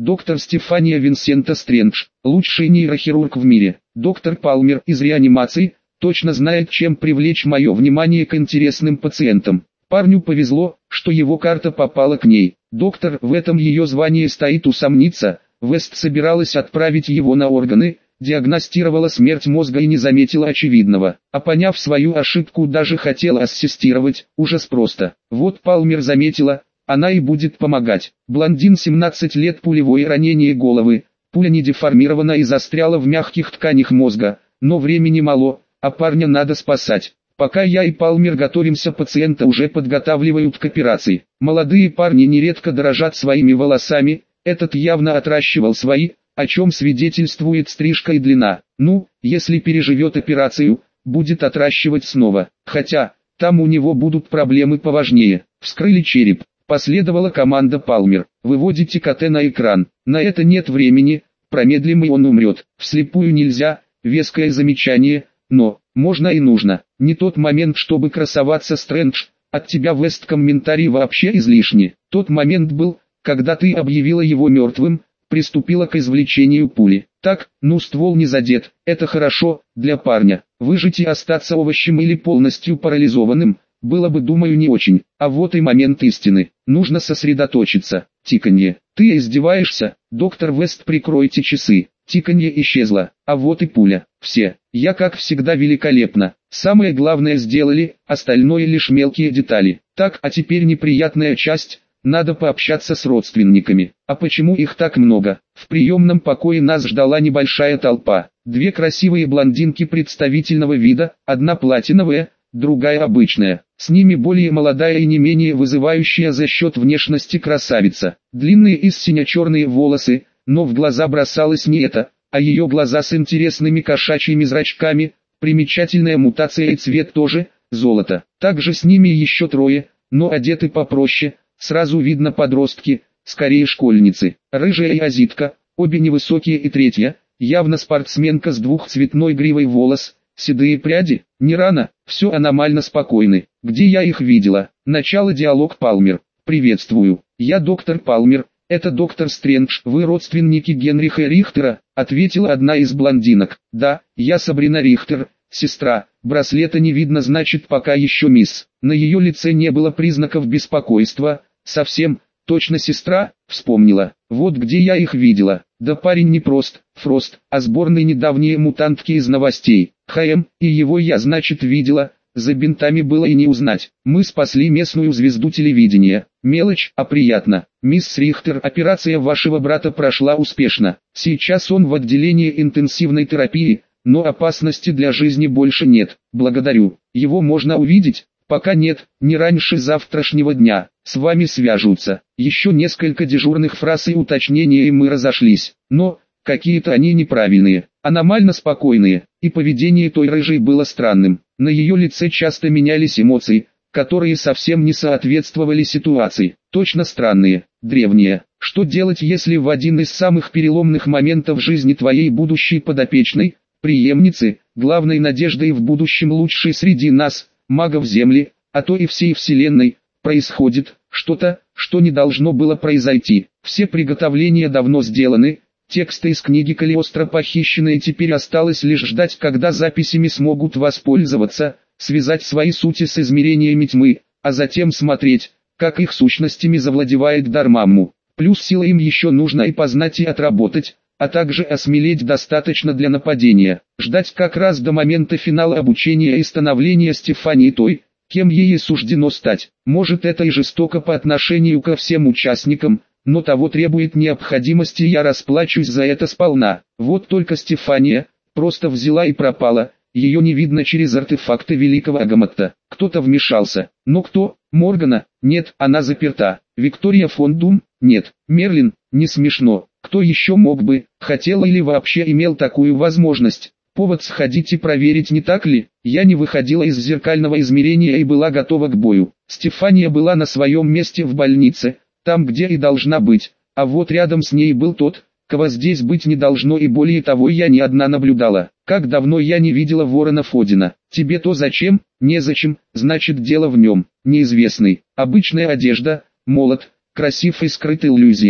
Доктор Стефания Винсента Стрэндж, лучший нейрохирург в мире. Доктор Палмер из реанимации, точно знает, чем привлечь мое внимание к интересным пациентам. Парню повезло, что его карта попала к ней. Доктор, в этом ее звании стоит усомниться. Вест собиралась отправить его на органы, диагностировала смерть мозга и не заметила очевидного. А поняв свою ошибку, даже хотела ассистировать. Ужас просто. Вот Палмер заметила, она и будет помогать. Блондин 17 лет, пулевое ранение головы. Пуля не деформирована и застряла в мягких тканях мозга. Но времени мало, а парня надо спасать. Пока я и Палмер готовимся, пациента уже подготавливают к операции. Молодые парни нередко дорожат своими волосами, этот явно отращивал свои, о чем свидетельствует стрижка и длина. Ну, если переживет операцию, будет отращивать снова. Хотя, там у него будут проблемы поважнее. Вскрыли череп. Последовала команда Палмер. Выводите КТ на экран. На это нет времени, промедлим и он умрет. Вслепую нельзя, веское замечание, но, можно и нужно. Не тот момент, чтобы красоваться, Стрэндж, от тебя Вест комментарий вообще излишни. Тот момент был, когда ты объявила его мертвым, приступила к извлечению пули. Так, ну ствол не задет, это хорошо, для парня. Выжить и остаться овощем или полностью парализованным, было бы, думаю, не очень. А вот и момент истины. Нужно сосредоточиться. Тиканье. Ты издеваешься? Доктор Вест, прикройте часы. Тиканье исчезло. А вот и пуля. Все. Я, как всегда, великолепно. Самое главное сделали, остальное лишь мелкие детали. Так, а теперь неприятная часть. Надо пообщаться с родственниками. А почему их так много? В приемном покое нас ждала небольшая толпа. Две красивые блондинки представительного вида, одна платиновая, другая обычная. С ними более молодая и не менее вызывающая за счет внешности красавица. Длинные и сине-черные волосы, но в глаза бросалось не это, а ее глаза с интересными кошачьими зрачками, примечательная мутация и цвет тоже, золото. Также с ними еще трое, но одеты попроще, сразу видно подростки, скорее школьницы. Рыжая и азитка, обе невысокие, и третья, явно спортсменка с двухцветной гривой волос, седые пряди. Не рано, все аномально спокойны. Где я их видела? Начало диалог. Палмер. Приветствую, я доктор Палмер, это доктор Стрэндж. Вы родственники Генриха Рихтера, ответила одна из блондинок. Да, я Сабрина Рихтер, сестра. Браслета не видно, значит пока еще мисс. На ее лице не было признаков беспокойства. Совсем, точно сестра, вспомнила. Вот где я их видела. Да парень не Фрост, а сборной недавние мутантки из новостей. И его я, значит, видела. За бинтами было и не узнать. Мы спасли местную звезду телевидения. Мелочь, а приятно. Мисс Рихтер, операция вашего брата прошла успешно. Сейчас он в отделении интенсивной терапии, но опасности для жизни больше нет. Благодарю. Его можно увидеть? Пока нет, не раньше завтрашнего дня. С вами свяжутся. Еще несколько дежурных фраз и уточнения, и мы разошлись. Но, какие-то они неправильные, аномально спокойные, и поведение той рыжей было странным. На ее лице часто менялись эмоции, которые совсем не соответствовали ситуации. Точно странные, древние. Что делать, если в один из самых переломных моментов жизни твоей будущей подопечной, преемницы, главной надеждой в будущем лучшей среди нас, магов Земли, а то и всей Вселенной, происходит что-то, что не должно было произойти. Все приготовления давно сделаны, тексты из книги Калиостро похищены, и теперь осталось лишь ждать, когда записями смогут воспользоваться, связать свои сути с измерениями тьмы, а затем смотреть, как их сущностями завладевает Дармамму. Плюс силы им еще нужно и познать, и отработать, а также осмелеть достаточно для нападения. Ждать как раз до момента финала обучения и становления Стефании той, кем ей и суждено стать. Может, это и жестоко по отношению ко всем участникам, но того требует необходимость, и я расплачусь за это сполна. Вот только Стефания просто взяла и пропала. Ее не видно через артефакты Великого Агаматта. Кто-то вмешался. Но кто? Моргана? Нет, она заперта. Виктория фон Дум? Нет. Мерлин? Не смешно. Кто еще мог бы, хотел или вообще имел такую возможность? Повод сходить и проверить, не так ли? Я не выходила из зеркального измерения и была готова к бою. Стефания была на своем месте в больнице, там где и должна быть. А вот рядом с ней был тот, кого здесь быть не должно, и более того я не одна наблюдала. Как давно я не видела Ворона Фодина. Тебе-то зачем? Незачем, значит дело в нем. Неизвестный. Обычная одежда, молот, красив и скрыт иллюзиями.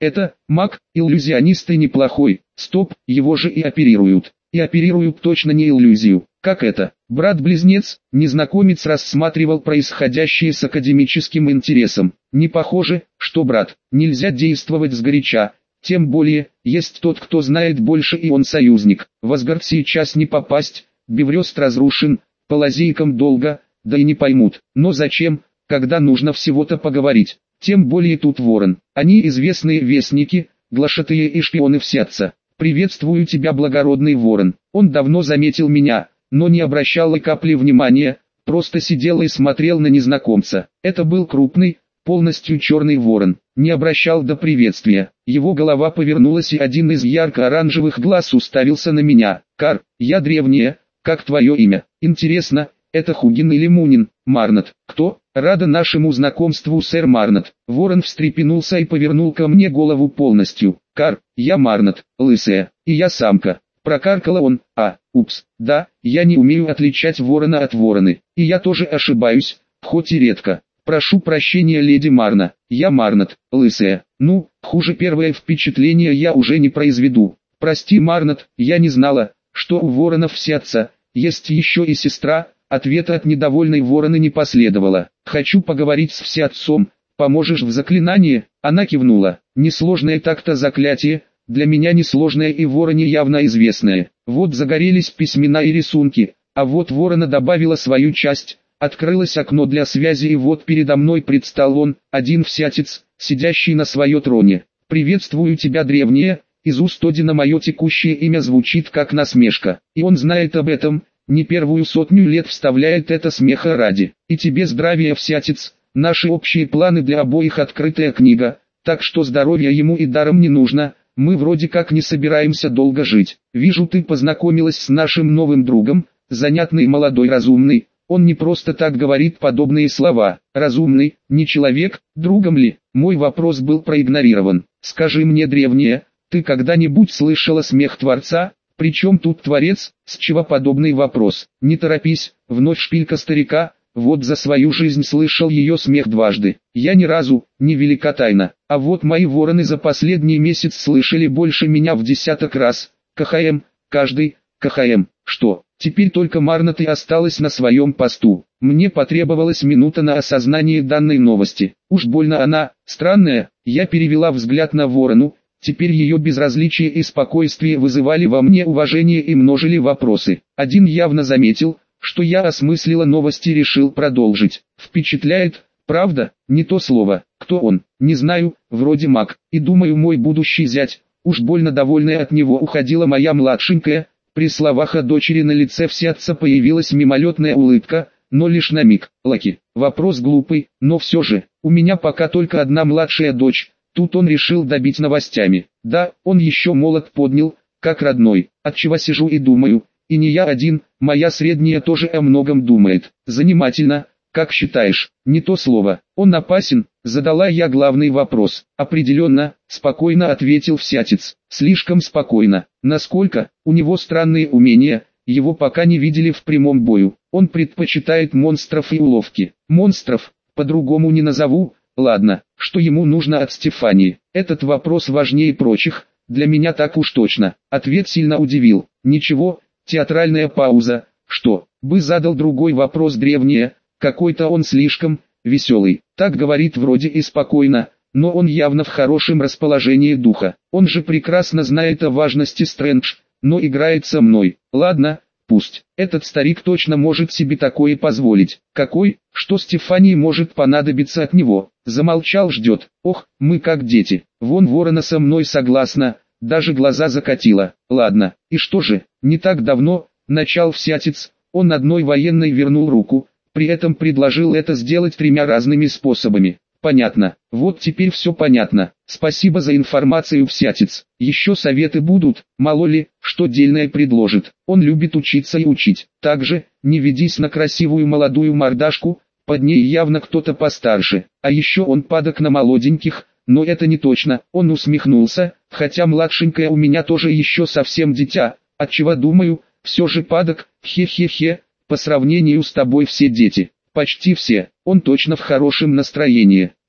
Это, маг, иллюзионист и неплохой. Стоп, его же и оперируют. И оперируют точно не иллюзию. Как это? Брат-близнец, незнакомец рассматривал происходящее с академическим интересом. Не похоже, что брат. Нельзя действовать сгоряча. Тем более, есть тот, кто знает больше, и он союзник. В Асгард сейчас не попасть, Беврест разрушен, по лазейкам долго, да и не поймут. Но зачем, когда нужно всего-то поговорить? Тем более тут Ворон. Они известные вестники, глашатые и шпионы всеотца. «Приветствую тебя, благородный Ворон». Он давно заметил меня, но не обращал и капли внимания, просто сидел и смотрел на незнакомца. Это был крупный, полностью черный ворон, не обращал до приветствия. Его голова повернулась, и один из ярко-оранжевых глаз уставился на меня. «Кар, я древняя, как твое имя? Интересно, это Хугин или Мунин?» «Марнат». «Кто?» «Рада нашему знакомству, сэр Марнат». Ворон встрепенулся и повернул ко мне голову полностью. «Кар, я Марнат, лысая, и я самка». Прокаркала он. Упс, да, я не умею отличать ворона от вороны. И я тоже ошибаюсь, хоть и редко. Прошу прощения, леди Марна, я Марнат, лысая. Ну, хуже первое впечатление я уже не произведу. Прости, Марнат, я не знала, что у воронов всеотца есть еще и сестра. Ответа от недовольной вороны не последовало. «Хочу поговорить с всеотцом, поможешь в заклинании?» Она кивнула. «Несложное так-то заклятие, для меня несложное и вороне явно известное. Вот загорелись письмена и рисунки, а вот ворона добавила свою часть, открылось окно для связи, и вот передо мной предстал он, один всеотец, сидящий на своем троне. «Приветствую тебя, древняя». Из уст Одина мое текущее имя звучит как насмешка, и он знает об этом, не первую 100 лет вставляет это смеха ради. «И тебе здравия, всеотец, наши общие планы для обоих открытая книга, так что здоровья ему и даром не нужно, мы вроде как не собираемся долго жить. Вижу, ты познакомилась с нашим новым другом, занятный молодой разумный». Он не просто так говорит подобные слова. «Разумный, не человек, другом ли?» Мой вопрос был проигнорирован. «Скажи мне, древняя, ты когда-нибудь слышала смех Творца? Причем тут Творец?» С чего подобный вопрос? «Не торопись», вновь шпилька старика. Вот за свою жизнь слышал ее смех дважды. Я ни разу, не велика тайна. А вот мои вороны за последний месяц слышали больше меня в 10 раз. КХМ, каждый, КХМ. Что, теперь только Марнат и осталась на своем посту? Мне потребовалась минута на осознание данной новости. Уж больно она, странная. Я перевела взгляд на ворону. Теперь ее безразличие и спокойствие вызывали во мне уважение и множили вопросы. Один явно заметил, что я осмыслила новости, и решил продолжить. «Впечатляет, правда?» «Не то слово. Кто он?» «Не знаю, вроде маг. И думаю, мой будущий зять». Уж больно довольная от него уходила моя младшенькая. При словах о дочери на лице всеотца появилась мимолетная улыбка, но лишь на миг. «Лаки, вопрос глупый, но все же, у меня пока только одна младшая дочь». Тут он решил добить новостями. Да, он еще молод, поднял, как родной. Отчего сижу и думаю, и не я один, моя средняя тоже о многом думает. Занимательно, как считаешь? Не то слово. Он опасен? Задала я главный вопрос. Определенно, спокойно ответил всеотец. Слишком спокойно. Насколько? У него странные умения, его пока не видели в прямом бою. Он предпочитает монстров и уловки. Монстров, по-другому не назову. Ладно, что ему нужно от Стефании? Этот вопрос важнее прочих, для меня так уж точно. Ответ сильно удивил. Ничего, театральная пауза. Что, бы задал другой вопрос, древняя, какой-то он слишком веселый. Так говорит вроде и спокойно, но он явно в хорошем расположении духа. Он же прекрасно знает о важности Стрэндж, но играет со мной. Ладно, пусть. Этот старик точно может себе такое позволить. Какой? Что Стефании может понадобиться от него? Замолчал, ждет. Ох, мы как дети. Вон ворона со мной согласна, даже глаза закатила. Ладно, и что же? Не так давно, начал всеотец, он одной военной вернул руку, при этом предложил это сделать 3 разными способами. Понятно. Вот теперь все понятно. Спасибо за информацию, всеотец. Еще советы будут, мало ли, что дельное предложит. Он любит учиться и учить. Также, не ведись на красивую молодую мордашку, под ней явно кто-то постарше. А еще он падок на молоденьких, но это не точно. Он усмехнулся, хотя младшенькая у меня тоже еще совсем дитя. Отчего думаю, все же падок, хе-хе-хе, по сравнению с тобой все дети. Почти все. Он точно в хорошем настроении.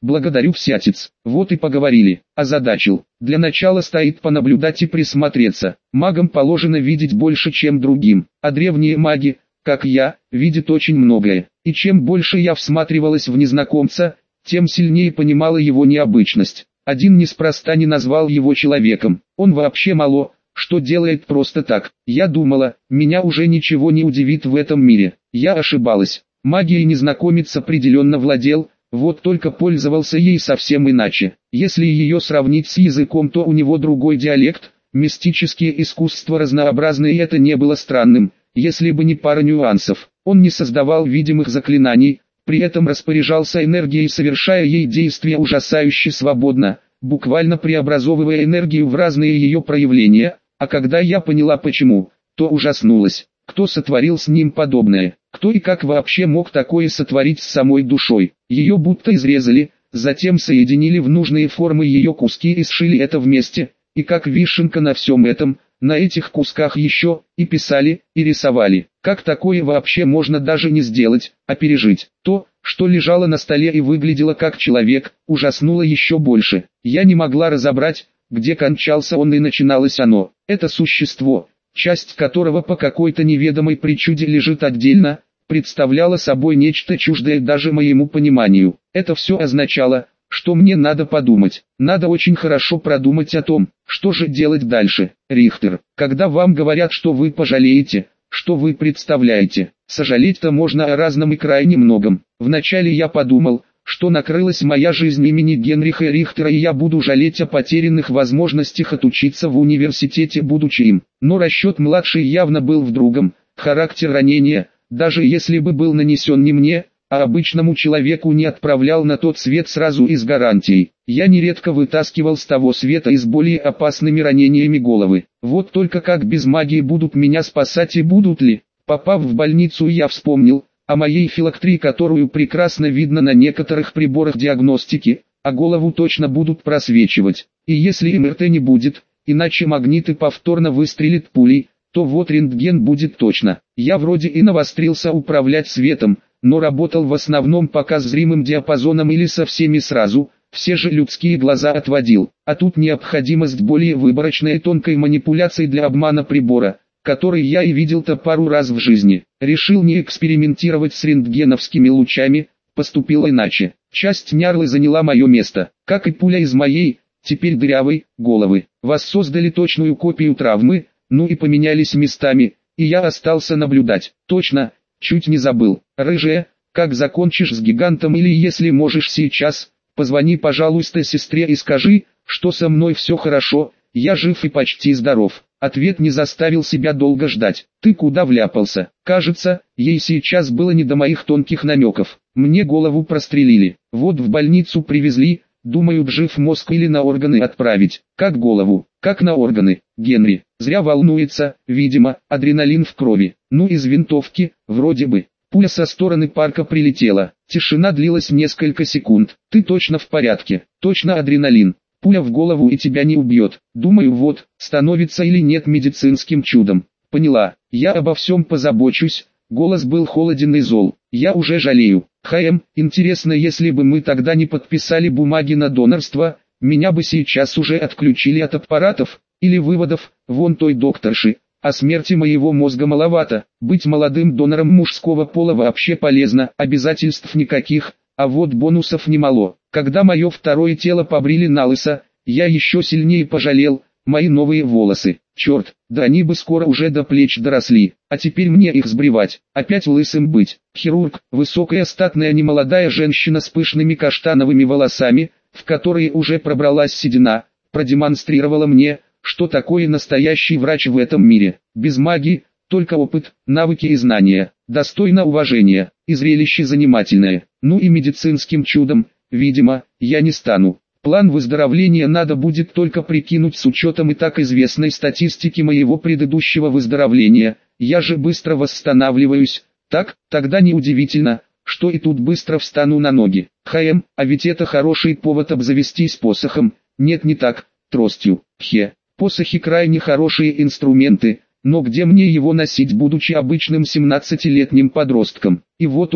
Благодарю, всятец. Вот и поговорили. Озадачил. Для начала стоит понаблюдать и присмотреться. Магам положено видеть больше, чем другим. А древние маги, как я, видят очень многое. И чем больше я всматривалась в незнакомца, тем сильнее понимала его необычность. Один неспроста не назвал его человеком. Он вообще мало что делает просто так. Я думала, меня уже ничего не удивит в этом мире. Я ошибалась. Магией незнакомец определенно владел, вот только пользовался ей совсем иначе. Если ее сравнить с языком, то у него другой диалект. Мистические искусства разнообразны, и это не было странным, если бы не пара нюансов. Он не создавал видимых заклинаний, при этом распоряжался энергией, совершая ей действия ужасающе свободно, буквально преобразовывая энергию в разные ее проявления. А когда я поняла почему, то ужаснулась. Кто сотворил с ним подобное? Кто и как вообще мог такое сотворить с самой душой? Ее будто изрезали, затем соединили в нужные формы ее куски и сшили это вместе. И как вишенка на всем этом, на этих кусках еще и писали, и рисовали. Как такое вообще можно даже не сделать, а пережить? То, что лежало на столе и выглядело как человек, ужаснуло еще больше. Я не могла разобрать, где кончался он и начиналось оно. Это существо, часть которого по какой-то неведомой причуде лежит отдельно, представляло собой нечто чуждое даже моему пониманию. Это все означало, что мне надо подумать. Надо очень хорошо продумать о том, что же делать дальше. Рихтер, когда вам говорят, что вы пожалеете, что вы представляете, сожалеть-то можно о разном и крайне многом. Вначале я подумал, что накрылась моя жизнь имени Генриха Рихтера, и я буду жалеть о потерянных возможностях отучиться в университете, будучи им. Но расчет младший явно был в другом. Характер ранения, даже если бы был нанесен не мне, а обычному человеку, не отправлял на тот свет сразу и с гарантией. Я нередко вытаскивал с того света и с более опасными ранениями головы. Вот только как без магии будут меня спасать и будут ли? Попав в больницу, я вспомнил о моей филактерии, которую прекрасно видно на некоторых приборах диагностики, а голову точно будут просвечивать. И если МРТ не будет, иначе магниты повторно выстрелит пулей, то вот рентген будет точно. Я вроде и навострился управлять светом, но работал в основном пока с зримым диапазоном или со всеми сразу, все же людские глаза отводил. А тут необходимость более выборочной и тонкой манипуляции для обмана прибора, который я и видел-то пару раз в жизни. Решил не экспериментировать с рентгеновскими лучами, поступил иначе. Часть нярлы заняла мое место, как и пуля из моей, теперь дырявой, головы. Воссоздали точную копию травмы, ну и поменялись местами, и я остался наблюдать. Точно, чуть не забыл. Рыжая, как закончишь с гигантом или если можешь сейчас, позвони пожалуйста сестре и скажи, что со мной все хорошо, я жив и почти здоров. Ответ не заставил себя долго ждать. Ты куда вляпался? Кажется, ей сейчас было не до моих тонких намеков. Мне голову прострелили. Вот в больницу привезли, думают, жив мозг или на органы отправить. Как голову? Как на органы? Генри, зря волнуется, видимо, адреналин в крови. Ну из винтовки, вроде бы. Пуля со стороны парка прилетела. Тишина длилась несколько секунд. Ты точно в порядке? Точно адреналин. Пуля в голову и тебя не убьет. Думаю, вот, становится или нет медицинским чудом. Поняла, я обо всем позабочусь. Голос был холоден и зол. Я уже жалею. Интересно, если бы мы тогда не подписали бумаги на донорство, меня бы сейчас уже отключили от аппаратов, или выводов, вон той докторши. О смерти моего мозга маловато. Быть молодым донором мужского пола вообще полезно, обязательств никаких. А вот бонусов немало. Когда мое второе тело побрили на лысо, я еще сильнее пожалел, мои новые волосы. Черт, да они бы скоро уже до плеч доросли, а теперь мне их сбривать, опять лысым быть. Хирург, высокая статная немолодая женщина с пышными каштановыми волосами, в которые уже пробралась седина, продемонстрировала мне, что такое настоящий врач в этом мире. Без магии, только опыт, навыки и знания, достойно уважения, и зрелище занимательное. Ну и медицинским чудом, видимо, я не стану. План выздоровления надо будет только прикинуть с учетом и так известной статистики моего предыдущего выздоровления. Я же быстро восстанавливаюсь. Так, тогда неудивительно, что и тут быстро встану на ноги. А ведь это хороший повод обзавестись посохом. Нет, не так, тростью. Посохи крайне хорошие инструменты, но где мне его носить, будучи обычным 17-летним подростком? И вот он,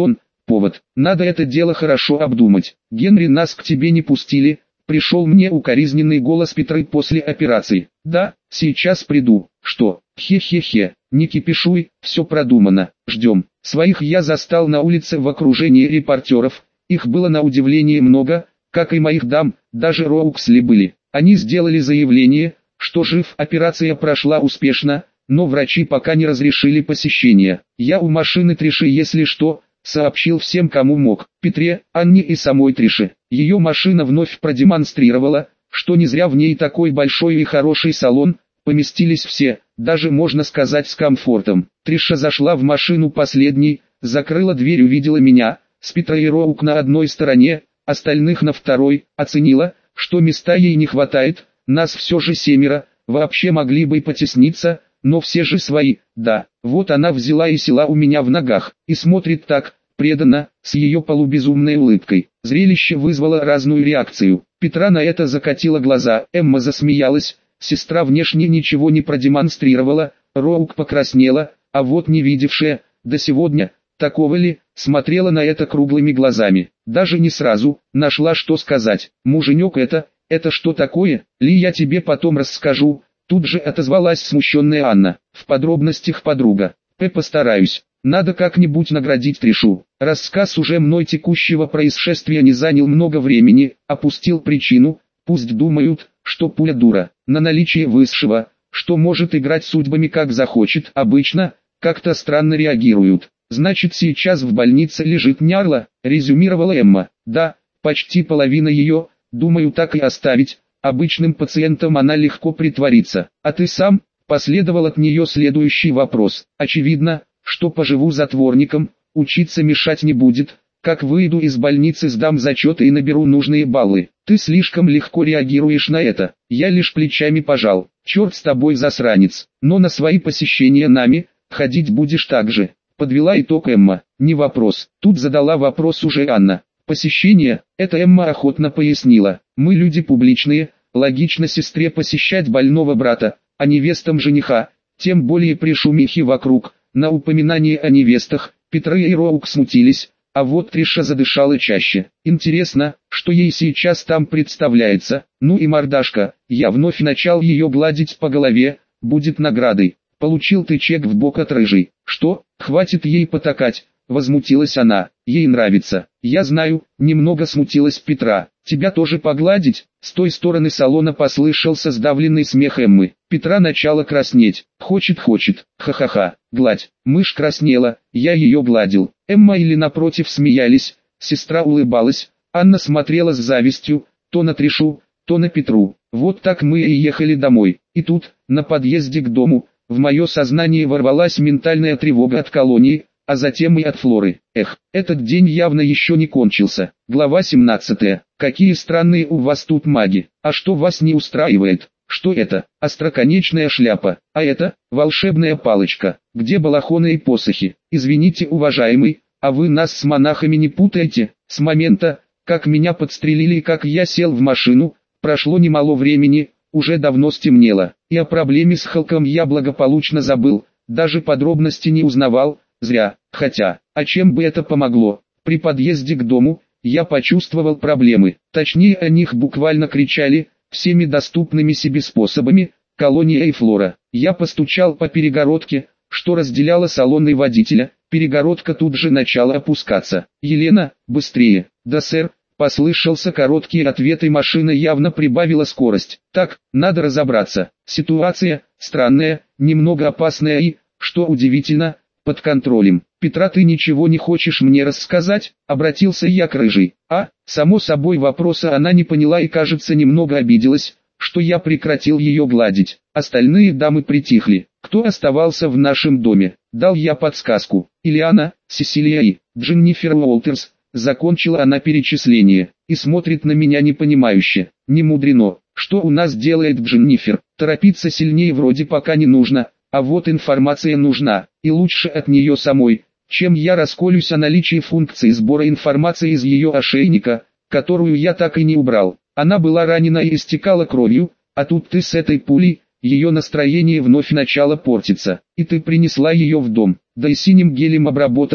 повод. Надо это дело хорошо обдумать. Генри, нас к тебе не пустили. Пришел мне укоризненный голос Петры после операции. Да, сейчас приду. Что? Хе-хе-хе. Не кипишуй, все продумано. Ждем. Своих я застал на улице в окружении репортеров. Их было на удивление много, как и моих дам, даже Роуксли были. Они сделали заявление, что жив, операция прошла успешно, но врачи пока не разрешили посещение. Я у машины Триши, если что, сообщил всем, кому мог. Петре, Анне и самой Трише. Ее машина вновь продемонстрировала, что не зря в ней такой большой и хороший салон, поместились все, даже можно сказать с комфортом. Триша зашла в машину последней, закрыла дверь, увидела меня, с Петрой и Роук на одной стороне, остальных на второй, оценила, что места ей не хватает, нас все же 7, вообще могли бы и потесниться, но все же свои, да. Вот она взяла и села у меня в ногах, и смотрит так, преданно, с ее полубезумной улыбкой. Зрелище вызвало разную реакцию. Петра на это закатила глаза, Эмма засмеялась, сестра внешне ничего не продемонстрировала, Роук покраснела, а вот не видевшая, до сегодня, такого ли, смотрела на это круглыми глазами. Даже не сразу, нашла что сказать. Муженек, это что такое? Ли, я тебе потом расскажу. Тут же отозвалась смущенная Анна. В подробностях, подруга. Постараюсь. Надо как-нибудь наградить Тришу. Рассказ уже мной текущего происшествия не занял много времени, опустил причину. Пусть думают, что пуля дура. На наличие высшего, что может играть судьбами как захочет, обычно, как-то странно реагируют. Значит, сейчас в больнице лежит Нярла, резюмировала Эмма. Да, почти половина ее, думаю, так и оставить. Обычным пациентам она легко притворится. А ты сам? Последовал от нее следующий вопрос. Очевидно, что поживу затворником, учиться мешать не будет. Как выйду из больницы, сдам зачеты и наберу нужные баллы. Ты слишком легко реагируешь на это. Я лишь плечами пожал. Черт с тобой, засранец. Но на свои посещения нами ходить будешь так же. Подвела итог Эмма. Не вопрос. Тут задала вопрос уже Анна. Посещение, это Эмма охотно пояснила. Мы люди публичные, логично сестре посещать больного брата, а невестам жениха, тем более при шумихе вокруг. На упоминание о невестах, Петра и Роук смутились, а вот Триша задышала чаще. Интересно, что ей сейчас там представляется. Ну и мордашка, я вновь начал ее гладить по голове, будет наградой. Получил тычек в бок от рыжей. Что, хватит ей потакать, возмутилась она. Ей нравится. Я знаю, немного смутилась Петра. Тебя тоже погладить? С той стороны салона послышался сдавленный смех Эммы. Петра начала краснеть. Хочет, ха-ха-ха, гладь. Мышь краснела, я ее гладил. Эмма или напротив смеялись, сестра улыбалась. Анна смотрела с завистью, то на Тришу, то на Петру. Вот так мы и ехали домой. И тут, на подъезде к дому, в мое сознание ворвалась ментальная тревога от колонии, а затем и от Флоры. Эх, этот день явно еще не кончился. Глава 17. Какие странные у вас тут маги. А что вас не устраивает? Что это? Остроконечная шляпа. А это? Волшебная палочка. Где балахоны и посохи? Извините, уважаемый, а вы нас с монахами не путаете? С момента, как меня подстрелили и как я сел в машину, прошло немало времени. Уже давно стемнело, и о проблеме с Халком я благополучно забыл, даже подробности не узнавал, зря, хотя, а чем бы это помогло? При подъезде к дому, я почувствовал проблемы, точнее о них буквально кричали, всеми доступными себе способами, колония и Флора. Я постучал по перегородке, что разделяла салон и водителя, перегородка тут же начала опускаться. «Елена, быстрее!» «Да, сэр!» Послышался короткий ответ, и машина явно прибавила скорость. Так, надо разобраться. Ситуация странная, немного опасная и, что удивительно, под контролем. Петра, ты ничего не хочешь мне рассказать? Обратился я к рыжей. Само собой, вопроса она не поняла и, кажется, немного обиделась, что я прекратил ее гладить. Остальные дамы притихли. Кто оставался в нашем доме? Дал я подсказку. Ильяна, Сесилия и Дженнифер Уолтерс. Закончила она перечисление, и смотрит на меня непонимающе. Не мудрено, что у нас делает Дженнифер. Торопиться сильнее вроде пока не нужно, а вот информация нужна, и лучше от нее самой, чем я расколюсь о наличии функции сбора информации из ее ошейника, которую я так и не убрал. Она была ранена и истекала кровью, а тут ты с этой пулей, ее настроение вновь начало портиться, и ты принесла ее в дом, да и синим гелем обработала.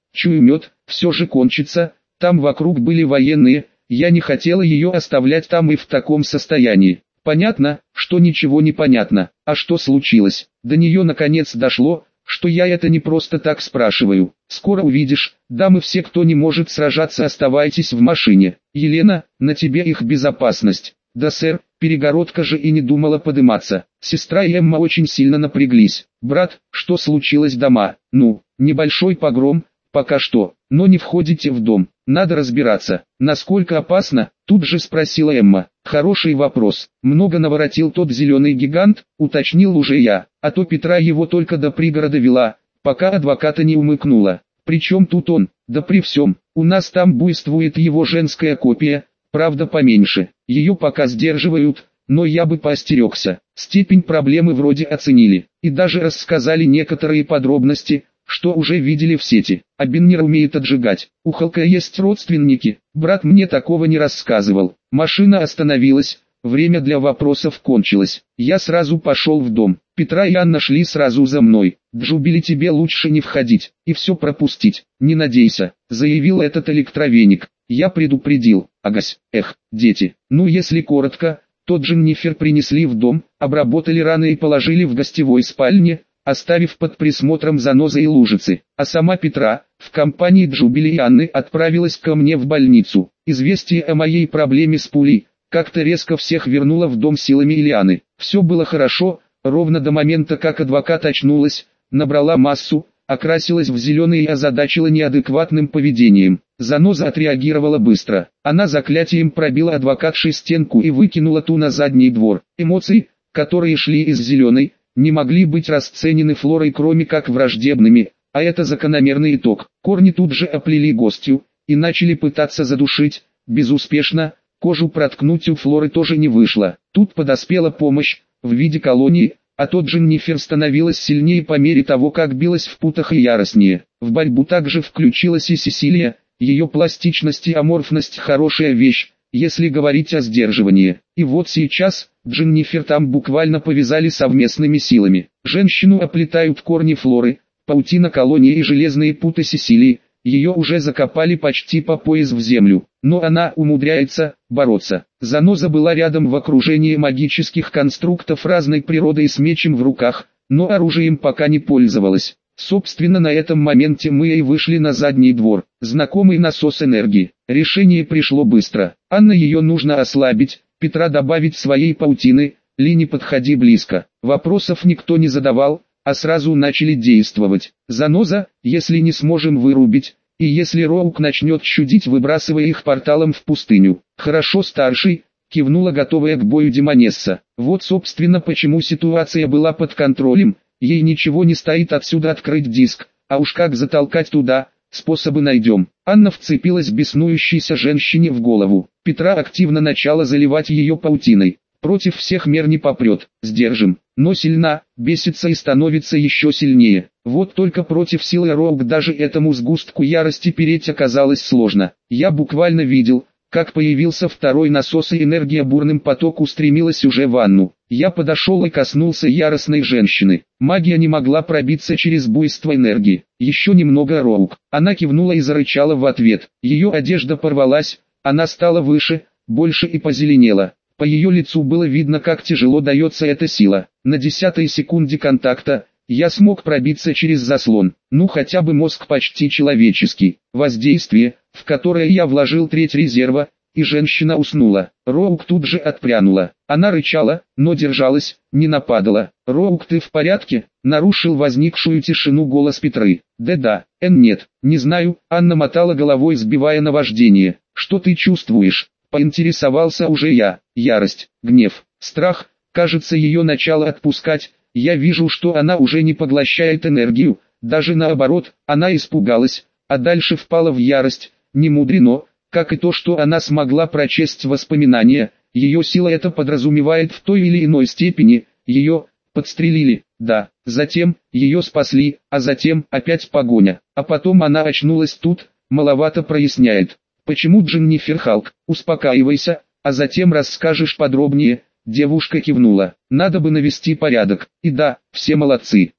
чую мед, все же кончится, там вокруг были военные, я не хотела ее оставлять там и в таком состоянии. Понятно, что ничего не понятно, а что случилось? До нее наконец дошло, что я это не просто так спрашиваю. Скоро увидишь, дамы все, кто не может сражаться, оставайтесь в машине. Елена, на тебе их безопасность. Да, сэр, перегородка же и не думала подыматься. Сестра и Эмма очень сильно напряглись. Брат, что случилось дома? Ну, небольшой погром, пока что, но не входите в дом. Надо разбираться. Насколько опасно? Тут же спросила Эмма. Хороший вопрос. Много наворотил тот зеленый гигант, уточнил уже я. А то Петра его только до пригорода вела, пока адвоката не умыкнула. Причем тут он? Да при всем. У нас там буйствует его женская копия, правда поменьше. Ее пока сдерживают, но я бы поостерегся. Степень проблемы вроде оценили. И даже рассказали некоторые подробности, что уже видели в сети. А Беннер умеет отжигать. У Халка есть родственники. Брат мне такого не рассказывал. Машина остановилась. Время для вопросов кончилось. Я сразу пошел в дом. Петра и Анна шли сразу за мной. Джубили, тебе лучше не входить и все пропустить. Не надейся, заявил этот электровеник. Я предупредил. Агась, дети. Ну если коротко, то Дженнифер принесли в дом, обработали раны и положили в гостевой спальне, оставив под присмотром занозы и лужицы. А сама Петра, в компании Джубили и Анны, отправилась ко мне в больницу. Известие о моей проблеме с пулей как-то резко всех вернуло в дом силами Ильяны. Все было хорошо, ровно до момента, как адвокат очнулась, набрала массу, окрасилась в зеленый и озадачила неадекватным поведением. Заноза отреагировала быстро. Она заклятием пробила адвокатшей стенку и выкинула ту на задний двор. Эмоции, которые шли из зеленой, не могли быть расценены Флорой кроме как враждебными, а это закономерный итог. Корни тут же оплели гостью и начали пытаться задушить, безуспешно. Кожу проткнуть у Флоры тоже не вышло. Тут подоспела помощь, в виде колонии, а тот Дженнифер становилась сильнее по мере того, как билась в путах и яростнее. В борьбу также включилась и Сесилия, ее пластичность и аморфность хорошая вещь, если говорить о сдерживании. И вот сейчас, Дженнифер там буквально повязали совместными силами. Женщину оплетают корни Флоры, паутина колонии и железные путы Сесилии. Ее уже закопали почти по пояс в землю, но она умудряется бороться. Заноза была рядом в окружении магических конструктов разной природы и с мечем в руках, но оружием пока не пользовалась. Собственно, на этом моменте мы и вышли на задний двор. Знакомый насос энергии. Решение пришло быстро. Анна, ее нужно ослабить, Петра добавить своей паутины, Ли, не подходи близко. Вопросов никто не задавал, а сразу начали действовать. Заноза, если не сможем вырубить, и если Роук начнет щудить, выбрасывая их порталом в пустыню. Хорошо, старший, кивнула готовая к бою Демонесса. Вот собственно почему ситуация была под контролем, ей ничего не стоит отсюда открыть диск, а уж как затолкать туда, способы найдем. Анна вцепилась беснующейся женщине в голову. Петра активно начала заливать ее паутиной. Против всех мер не попрет, сдержим, но сильна, бесится и становится еще сильнее. Вот только против силы Роук даже этому сгустку ярости переть оказалось сложно. Я буквально видел, как появился второй насос, и энергия бурным потоком устремилась уже в Анну. Я подошел и коснулся яростной женщины. Магия не могла пробиться через буйство энергии. Еще немного, Роук. Она кивнула и зарычала в ответ. Ее одежда порвалась, она стала выше, больше и позеленела. По ее лицу было видно, как тяжело дается эта сила. На 10-й секунде контакта я смог пробиться через заслон. Ну хотя бы мозг почти человеческий. Воздействие, в которое я вложил треть резерва, и женщина уснула. Роук тут же отпрянула. Она рычала, но держалась, не нападала. «Роук, ты в порядке?» — нарушил возникшую тишину голос Петры. «Да, нет, не знаю», — Анна мотала головой, сбивая наваждение. «Что ты чувствуешь?» — поинтересовался уже я. Ярость, гнев, страх, кажется, ее начало отпускать. Я вижу, что она уже не поглощает энергию, даже наоборот, она испугалась, а дальше впала в ярость. Не мудрено, как и то, что она смогла прочесть воспоминания. Ее сила это подразумевает в той или иной степени. Ее подстрелили, да, затем ее спасли, а затем опять погоня. А потом она очнулась тут, маловато проясняет. Почему Дженнифер Халк? Успокаивайся, а затем расскажешь подробнее. Девушка кивнула. Надо бы навести порядок. И да, все молодцы.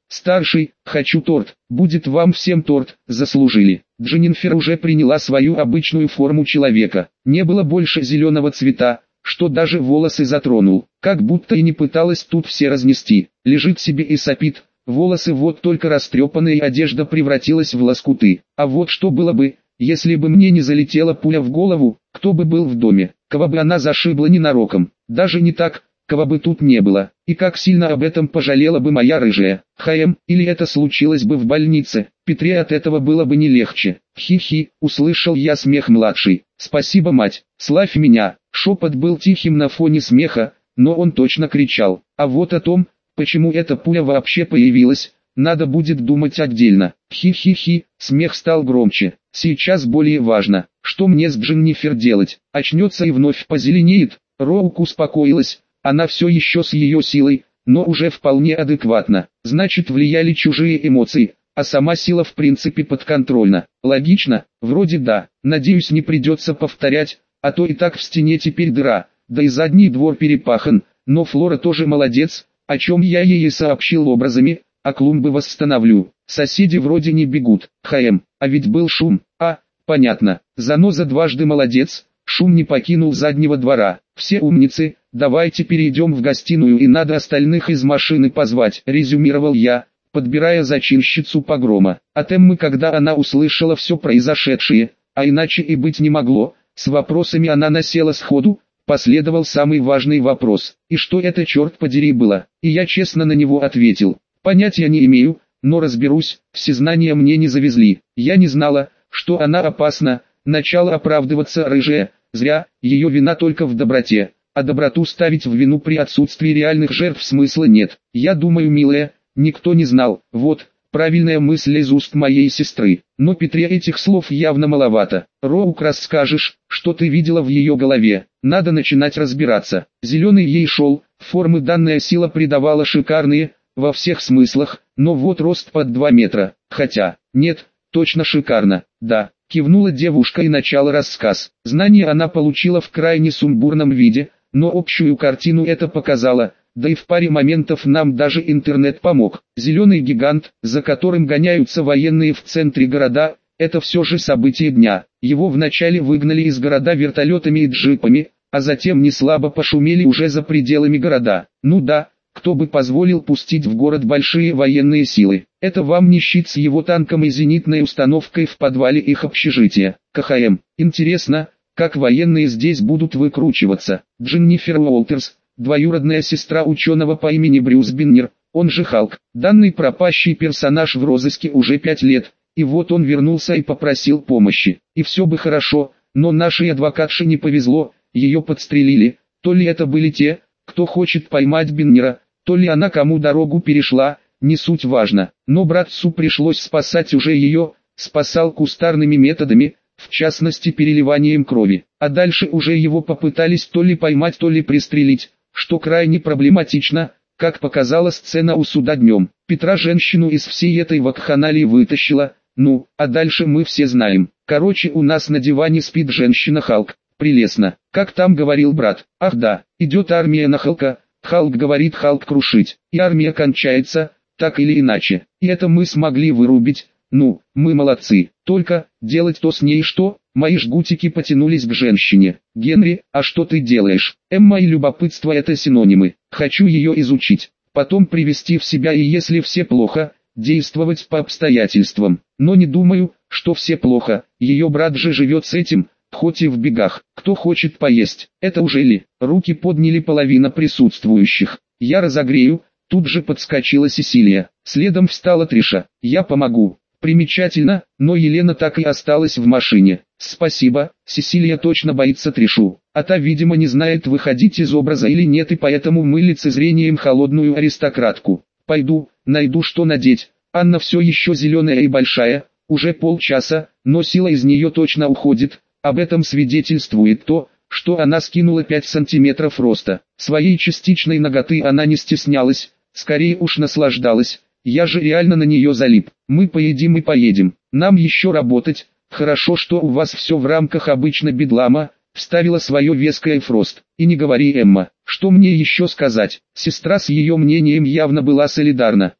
Старший, хочу торт, будет вам всем торт, заслужили. Дженнифер уже приняла свою обычную форму человека. Не было больше зеленого цвета, что даже волосы затронул, как будто и не пыталась тут все разнести. Лежит себе и сопит, волосы вот только растрепанные, одежда превратилась в лоскуты. А вот что было бы, если бы мне не залетела пуля в голову, кто бы был в доме, кого бы она зашибла ненароком, даже не так, кого бы тут не было, и как сильно об этом пожалела бы моя рыжая. Или это случилось бы в больнице, Петре от этого было бы не легче. Хи-хи, услышал я смех младший. Спасибо, мать, славь меня. Шепот был тихим на фоне смеха, но он точно кричал. А вот о том, почему эта пуля вообще появилась, надо будет думать отдельно. Хи-хи-хи, смех стал громче. Сейчас более важно, что мне с Дженнифер делать. Очнется и вновь позеленеет. Роук успокоилась, она все еще с ее силой, но уже вполне адекватно. Значит, влияли чужие эмоции, а сама сила в принципе подконтрольна. Логично? Вроде да. Надеюсь, не придется повторять, а то и так в стене теперь дыра, да и задний двор перепахан. Но Флора тоже молодец, о чем я ей сообщил образами, а клумбы восстановлю. Соседи вроде не бегут. А ведь был шум. Понятно. Заноза дважды молодец, шум не покинул заднего двора. Все умницы, давайте перейдем в гостиную и надо остальных из машины позвать, резюмировал я, подбирая зачинщицу погрома. От Эммы, когда она услышала все произошедшее, а иначе и быть не могло, с вопросами она насела сходу, последовал самый важный вопрос. И что это, черт подери, было? И я честно на него ответил. Понятия не имею, но разберусь, всезнание мне не завезли. Я не знала, что она опасна. Начало оправдываться рыжая, зря, ее вина только в доброте, а доброту ставить в вину при отсутствии реальных жертв смысла нет. Я думаю, милая, никто не знал, вот, правильная мысль из уст моей сестры, но Петре этих слов явно маловато. Роук, расскажешь, что ты видела в ее голове, надо начинать разбираться. Зеленый ей шел, формы данная сила придавала шикарные, во всех смыслах, но вот рост под 2 метра, хотя, нет, точно шикарно, да. Кивнула девушка и начала рассказ. Знания она получила в крайне сумбурном виде, но общую картину это показало, да и в паре моментов нам даже интернет помог. Зеленый гигант, за которым гоняются военные в центре города, это все же событие дня. Его вначале выгнали из города вертолетами и джипами, а затем неслабо пошумели уже за пределами города. Ну да, кто бы позволил пустить в город большие военные силы. Это вам не щит с его танком и зенитной установкой в подвале их общежития. Интересно, как военные здесь будут выкручиваться. Дженнифер Уолтерс, двоюродная сестра ученого по имени Брюс Беннер, он же Халк. Данный пропащий персонаж в розыске уже 5 лет, и вот он вернулся и попросил помощи. И все бы хорошо, но нашей адвокатше не повезло, ее подстрелили. То ли это были те, кто хочет поймать Беннера, то ли она кому дорогу перешла, не суть важно. Но братцу пришлось спасать уже ее, спасал кустарными методами, в частности переливанием крови. А дальше уже его попытались то ли поймать, то ли пристрелить, что крайне проблематично, как показала сцена у суда днем. Петра женщину из всей этой вакханалии вытащила, а дальше мы все знаем. Короче, у нас на диване спит женщина Халк. Прелестно. Как там говорил брат? Ах да, идет армия на Халка. Халк говорит Халк крушить. И армия кончается, так или иначе. И это мы смогли вырубить. Мы молодцы. Только, делать-то с ней что? Мои жгутики потянулись к женщине. Генри, а что ты делаешь? Эмма и любопытство — это синонимы. Хочу ее изучить. Потом привести в себя, и если все плохо, действовать по обстоятельствам. Но не думаю, что все плохо. Ее брат же живет с этим. Хоть и в бегах. Кто хочет поесть? Это уже ли? Руки подняли половина присутствующих. Я разогрею. Тут же подскочила Сесилия. Следом встала Триша. Я помогу. Примечательно, но Елена так и осталась в машине. Спасибо, Сесилия точно боится Тришу. А та, видимо, не знает, выходить из образа или нет, и поэтому мы лицезрением холодную аристократку. Пойду, найду что надеть. Анна все еще зеленая и большая, уже полчаса, но сила из нее точно уходит. Об этом свидетельствует то, что она скинула 5 сантиметров роста. Своей частичной наготы она не стеснялась, скорее уж наслаждалась. Я же реально на нее залип. Мы поедим и поедем. Нам еще работать. Хорошо, что у вас все в рамках обычно бедлама, вставила свое веское Фрост. И не говори, Эмма, что мне еще сказать. Сестра с ее мнением явно была солидарна.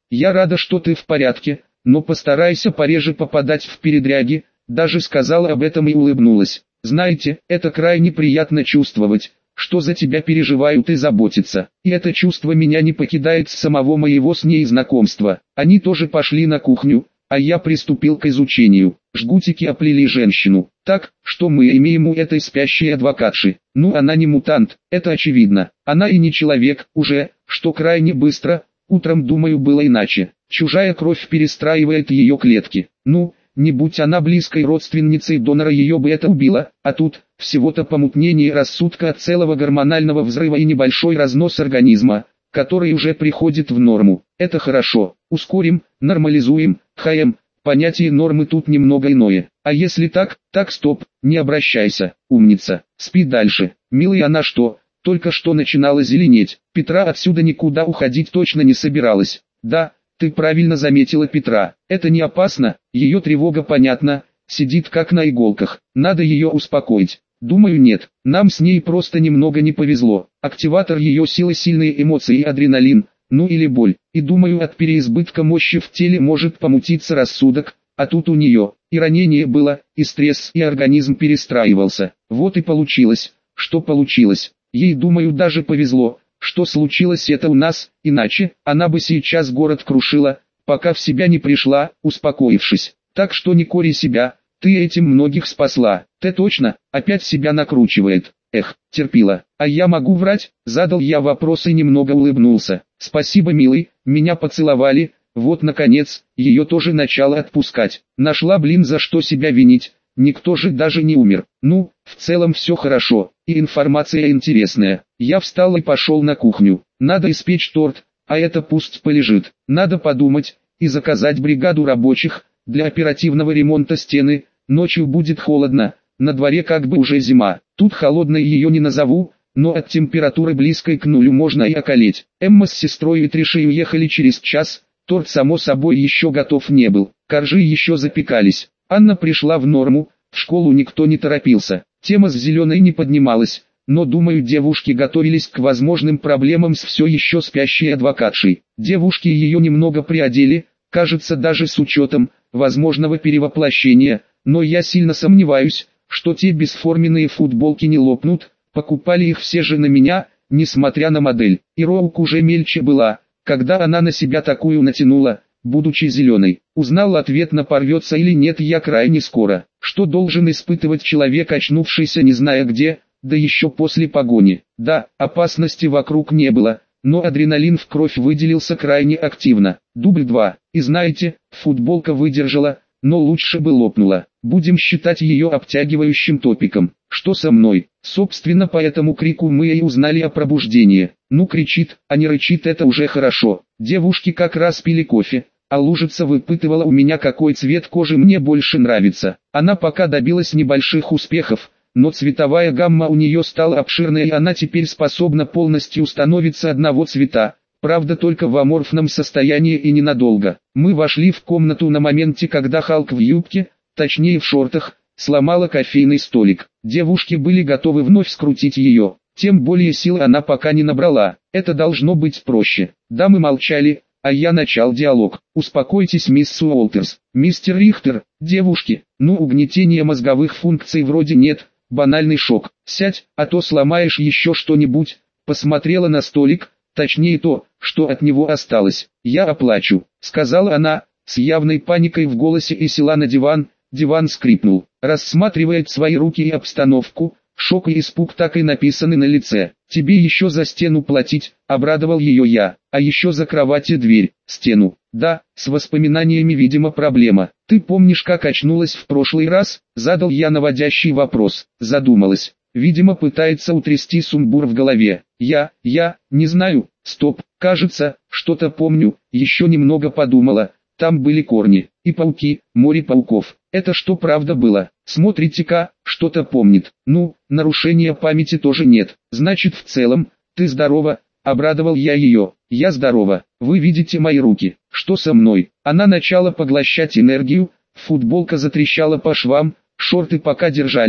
Я рада, что ты в порядке, но постарайся пореже попадать в передряги, даже сказала об этом и улыбнулась. Знаете, это крайне приятно чувствовать, что за тебя переживают и заботятся. И это чувство меня не покидает с самого моего с ней знакомства. Они тоже пошли на кухню, а я приступил к изучению. Жгутики оплели женщину. Так, что мы имеем у этой спящей адвокатши? Ну, она не мутант, это очевидно. Она и не человек, уже, что крайне быстро. Утром, думаю, было иначе. Чужая кровь перестраивает ее клетки. Ну, не будь она близкой родственницей донора, ее бы это убило, а тут, всего-то помутнение рассудка от целого гормонального взрыва и небольшой разнос организма, который уже приходит в норму. Это хорошо. Ускорим, нормализуем, понятие нормы тут немного иное. А если так, стоп, не обращайся, умница, спи дальше. Милый, она что, только что начинала зеленеть. Петра отсюда никуда уходить точно не собиралась. Да, ты правильно заметила, Петра. Это не опасно, ее тревога понятна, сидит как на иголках. Надо ее успокоить. Думаю, нет, нам с ней просто немного не повезло. Активатор ее силы — сильные эмоции и адреналин, ну или боль. И думаю, от переизбытка мощи в теле может помутиться рассудок, а тут у нее и ранение было, и стресс, и организм перестраивался. Вот и получилось, что получилось. Ей, думаю, даже повезло, что случилось это у нас, иначе она бы сейчас город крушила, пока в себя не пришла, успокоившись. Так что не кори себя, ты этим многих спасла. Ты точно, опять себя накручивает. Эх, терпила. А я могу врать? Задал я вопрос и немного улыбнулся. Спасибо, милый, меня поцеловали, вот наконец, ее тоже начало отпускать. Нашла, за что себя винить. Никто же даже не умер. Ну, в целом все хорошо, и информация интересная. Я встал и пошел на кухню. Надо испечь торт, а это пусть полежит. Надо подумать и заказать бригаду рабочих для оперативного ремонта стены. Ночью будет холодно, на дворе как бы уже зима. Тут холодной ее не назову, но от температуры близкой к нулю можно и околеть. Эмма с сестрой и Тришей уехали через час. Торт, само собой, еще готов не был. Коржи еще запекались. Анна пришла в норму, в школу никто не торопился. Тема с зеленой не поднималась, но, думаю, девушки готовились к возможным проблемам с все еще спящей адвокатшей. Девушки ее немного приодели, кажется, даже с учетом возможного перевоплощения, но я сильно сомневаюсь, что те бесформенные футболки не лопнут. Покупали их все же на меня, несмотря на модель. И Роук уже мельче была, когда она на себя такую натянула, будучи зеленой. Узнал ответ на порвется или нет я крайне скоро. Что должен испытывать человек, очнувшийся не зная где, да еще после погони. Да, опасности вокруг не было, но адреналин в кровь выделился крайне активно. Дубль 2. И знаете, футболка выдержала, но лучше бы лопнула. Будем считать ее обтягивающим топиком. Что со мной? Собственно, по этому крику мы и узнали о пробуждении. Ну, кричит, а не рычит, это уже хорошо. Девушки как раз пили кофе, а лужица выпытывала у меня, какой цвет кожи мне больше нравится. Она пока добилась небольших успехов, но цветовая гамма у нее стала обширной, и она теперь способна полностью становиться одного цвета. Правда, только в аморфном состоянии и ненадолго. Мы вошли в комнату на моменте, когда Халк в юбке, точнее в шортах, сломала кофейный столик. Девушки были готовы вновь скрутить ее, тем более силы она пока не набрала. Это должно быть проще. Дамы молчали, а я начал диалог. «Успокойтесь, мисс Уолтерс, мистер Рихтер, девушки, ну угнетения мозговых функций вроде нет, банальный шок. Сядь, а то сломаешь еще что-нибудь». Посмотрела на столик, точнее то, что от него осталось. «Я оплачу», — сказала она, с явной паникой в голосе, и села на диван. Диван скрипнул. Рассматривает свои руки и обстановку, шок и испуг так и написаны на лице. «Тебе еще за стену платить», — обрадовал ее я. «А еще за кровать и дверь, стену». «Да, с воспоминаниями, видимо, проблема. Ты помнишь, как очнулась в прошлый раз?» — задал я наводящий вопрос. Задумалась. Видимо, пытается утрясти сумбур в голове. Я не знаю. Стоп, кажется, что-то помню. Еще немного подумала. Там были корни и пауки, море пауков. Это что, правда было? Смотрите-ка, что-то помнит. Ну, нарушения памяти тоже нет. Значит, в целом, ты здорова, обрадовал я ее. Я здорова. Вы видите мои руки. Что со мной? Она начала поглощать энергию, футболка затрещала по швам, шорты пока держались,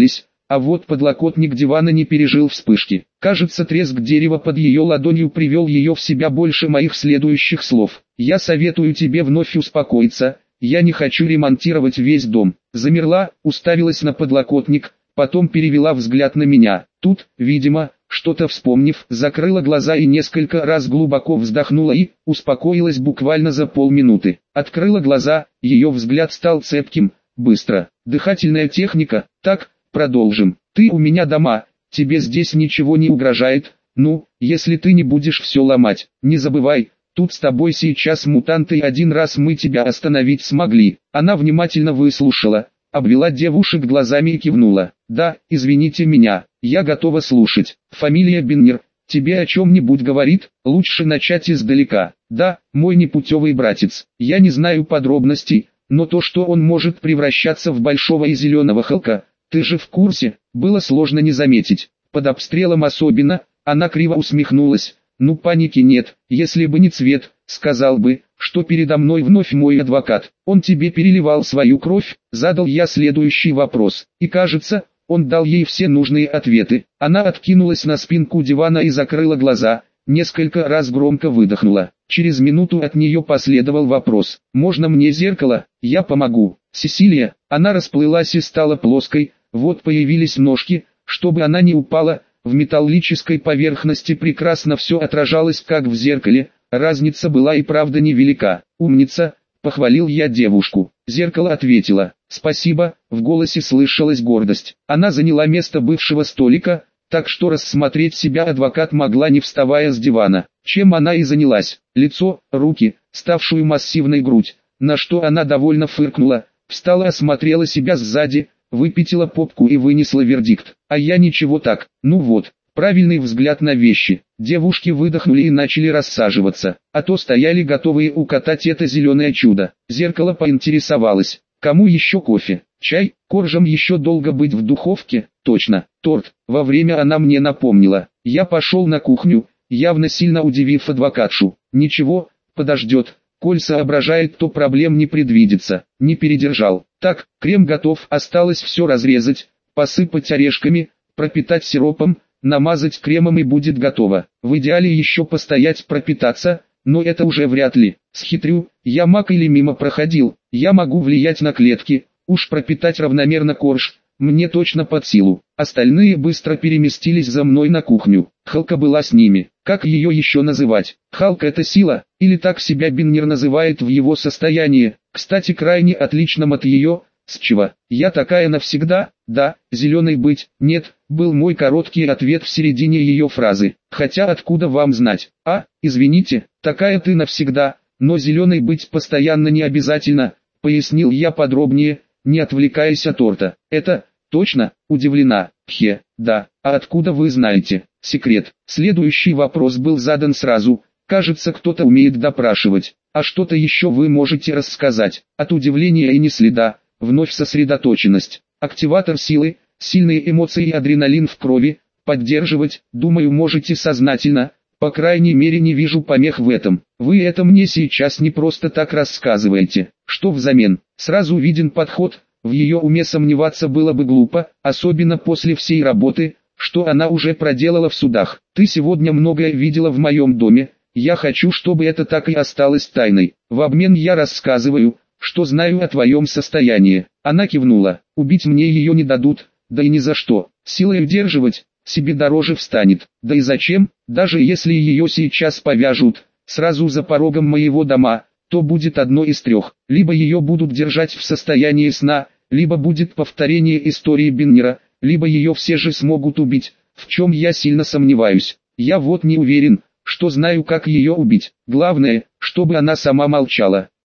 а вот подлокотник дивана не пережил вспышки. Кажется, треск дерева под ее ладонью привел ее в себя больше моих следующих слов. «Я советую тебе вновь успокоиться, я не хочу ремонтировать весь дом». Замерла, уставилась на подлокотник, потом перевела взгляд на меня. Тут, видимо, что-то вспомнив, закрыла глаза и несколько раз глубоко вздохнула и успокоилась буквально за полминуты. Открыла глаза, ее взгляд стал цепким, быстро. Дыхательная техника, так, продолжим. Ты у меня дома, тебе здесь ничего не угрожает, ну, если ты не будешь все ломать. Не забывай, тут с тобой сейчас мутанты и один раз мы тебя остановить смогли. Она внимательно выслушала, обвела девушек глазами и кивнула. Да, извините меня, я готова слушать. Фамилия Биннер, тебе о чем-нибудь говорит? Лучше начать издалека. Да, мой непутевый братец. Я не знаю подробностей, но то, что он может превращаться в большого и зеленого Халка, ты же в курсе, было сложно не заметить. Под обстрелом особенно, она криво усмехнулась. Ну паники нет, если бы не цвет, сказал бы, что передо мной вновь мой адвокат. Он тебе переливал свою кровь, задал я следующий вопрос. И кажется, он дал ей все нужные ответы. Она откинулась на спинку дивана и закрыла глаза, несколько раз громко выдохнула. Через минуту от нее последовал вопрос. «Можно мне зеркало? Я помогу». «Сесилия», она расплылась и стала плоской, вот появились ножки, чтобы она не упала, в металлической поверхности прекрасно все отражалось как в зеркале, разница была и правда невелика. «Умница», похвалил я девушку. Зеркало ответила. «Спасибо», в голосе слышалась гордость. Она заняла место бывшего столика, так что рассмотреть себя адвокат могла не вставая с дивана. Чем она и занялась. Лицо, руки, ставшую массивной грудь, на что она довольно фыркнула, встала, осмотрела себя сзади, выпятила попку и вынесла вердикт. А я ничего так, ну вот, правильный взгляд на вещи. Девушки выдохнули и начали рассаживаться, а то стояли готовые укатать это зеленое чудо. Зеркало поинтересовалось, кому еще кофе, чай, коржам еще долго быть в духовке, точно, торт. Во время она мне напомнила. Я пошел на кухню, явно сильно удивив адвокатшу. Ничего, подождет. Коль соображает, то проблем не предвидится. Не передержал. Так, крем готов, осталось все разрезать, посыпать орешками, пропитать сиропом, намазать кремом и будет готово. В идеале еще постоять пропитаться, но это уже вряд ли. Схитрю, я маг или мимо проходил, я могу влиять на клетки, уж пропитать равномерно корж, мне точно под силу. Остальные быстро переместились за мной на кухню. Халка была с ними. Как ее еще называть? Халк — это сила, или так себя Биннер называет в его состоянии, кстати крайне отличном от ее, с чего? Я такая навсегда, да, зеленой быть, нет, был мой короткий ответ в середине ее фразы. Хотя откуда вам знать? А, извините, такая ты навсегда, но зеленой быть постоянно не обязательно, пояснил я подробнее, не отвлекаясь от торта. Это, точно, удивлена. Да, а откуда вы знаете? Секрет. Следующий вопрос был задан сразу. Кажется, кто-то умеет допрашивать. А что-то еще вы можете рассказать? От удивления и не следа. Вновь сосредоточенность. Активатор силы, сильные эмоции и адреналин в крови. Поддерживать, думаю, можете сознательно. По крайней мере, не вижу помех в этом. Вы это мне сейчас не просто так рассказываете. Что взамен? Сразу виден подход. В ее уме сомневаться было бы глупо, особенно после всей работы, что она уже проделала в судах. Ты сегодня многое видела в моем доме, я хочу, чтобы это так и осталось тайной. В обмен я рассказываю, что знаю о твоем состоянии. Она кивнула. Убить мне ее не дадут, да и ни за что. Силой удерживать, себе дороже встанет. Да и зачем, даже если ее сейчас повяжут, сразу за порогом моего дома, то будет одно из трех. Либо ее будут держать в состоянии сна, либо будет повторение истории Биннера, либо ее все же смогут убить, в чем я сильно сомневаюсь. Я вот не уверен, что знаю, как ее убить. Главное, чтобы она сама молчала.